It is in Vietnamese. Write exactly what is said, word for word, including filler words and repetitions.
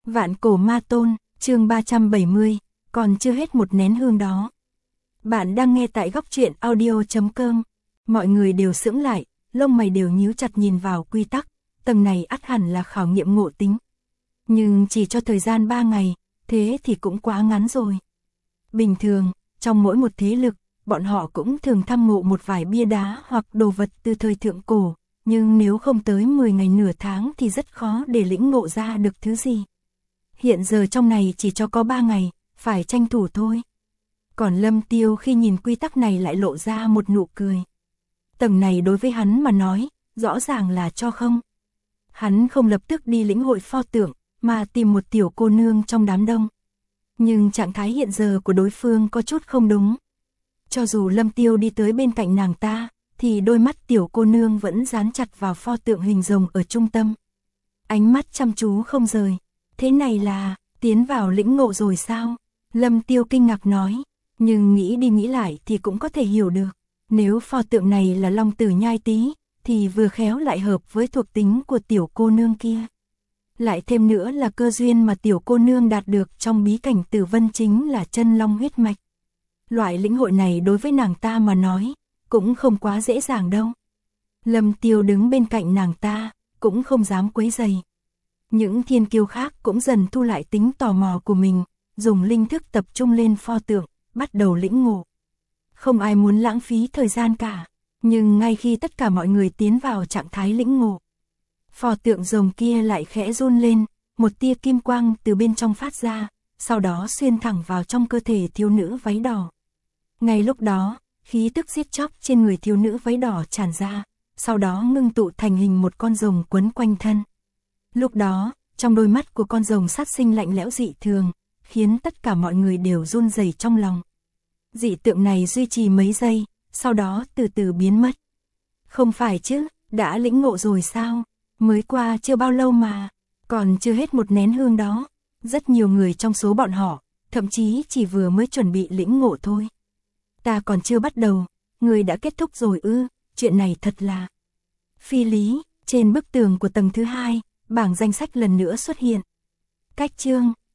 Vạn cổ ma tôn, chương ba trăm bảy mươi, còn chưa hết một nén hương đó. Bạn đang nghe tại góc truyện audio chấm com. Mọi người đều sững lại, lông mày đều nhíu chặt nhìn vào quy tắc, tầng này ắt hẳn là khảo nghiệm ngộ tính. Nhưng chỉ cho thời gian ba ngày, thế thì cũng quá ngắn rồi. Bình thường, trong mỗi một thế lực, bọn họ cũng thường thăm ngộ một vài bia đá hoặc đồ vật từ thời thượng cổ, nhưng nếu không tới mười ngày nửa tháng thì rất khó để lĩnh ngộ ra được thứ gì. Hiện giờ trong này chỉ cho có ba ngày, phải tranh thủ thôi. Còn Lâm Tiêu khi nhìn quy tắc này lại lộ ra một nụ cười. Tầng này đối với hắn mà nói, rõ ràng là cho không. Hắn không lập tức đi lĩnh hội pho tượng, mà tìm một tiểu cô nương trong đám đông. Nhưng trạng thái hiện giờ của đối phương có chút không đúng. Cho dù Lâm Tiêu đi tới bên cạnh nàng ta, thì đôi mắt tiểu cô nương vẫn dán chặt vào pho tượng hình rồng ở trung tâm. Ánh mắt chăm chú không rời. Thế này là, tiến vào lĩnh ngộ rồi sao? Lâm Tiêu kinh ngạc nói, nhưng nghĩ đi nghĩ lại thì cũng có thể hiểu được. Nếu pho tượng này là Long Tử Nhai Tý, thì vừa khéo lại hợp với thuộc tính của tiểu cô nương kia. Lại thêm nữa là cơ duyên mà tiểu cô nương đạt được trong bí cảnh Tử Vân chính là chân long huyết mạch. Loại lĩnh hội này đối với nàng ta mà nói, cũng không quá dễ dàng đâu. Lâm Tiêu đứng bên cạnh nàng ta, cũng không dám quấy rầy. Những thiên kiêu khác cũng dần thu lại tính tò mò của mình, dùng linh thức tập trung lên pho tượng, bắt đầu lĩnh ngộ. Không ai muốn lãng phí thời gian cả, nhưng ngay khi tất cả mọi người tiến vào trạng thái lĩnh ngộ, pho tượng rồng kia lại khẽ run lên, một tia kim quang từ bên trong phát ra, sau đó xuyên thẳng vào trong cơ thể thiếu nữ váy đỏ. Ngay lúc đó, khí tức giết chóc trên người thiếu nữ váy đỏ tràn ra, sau đó ngưng tụ thành hình một con rồng quấn quanh thân. Lúc đó, trong đôi mắt của con rồng sát sinh lạnh lẽo dị thường, khiến tất cả mọi người đều run rẩy trong lòng. Dị tượng này duy trì mấy giây, sau đó từ từ biến mất. Không phải chứ, đã lĩnh ngộ rồi sao? Mới qua chưa bao lâu mà, còn chưa hết một nén hương đó. Rất nhiều người trong số bọn họ, thậm chí chỉ vừa mới chuẩn bị lĩnh ngộ thôi. Ta còn chưa bắt đầu, người đã kết thúc rồi ư, chuyện này thật là phi lý. Trên bức tường của tầng thứ hai, bảng danh sách lần nữa xuất hiện. Cách chương,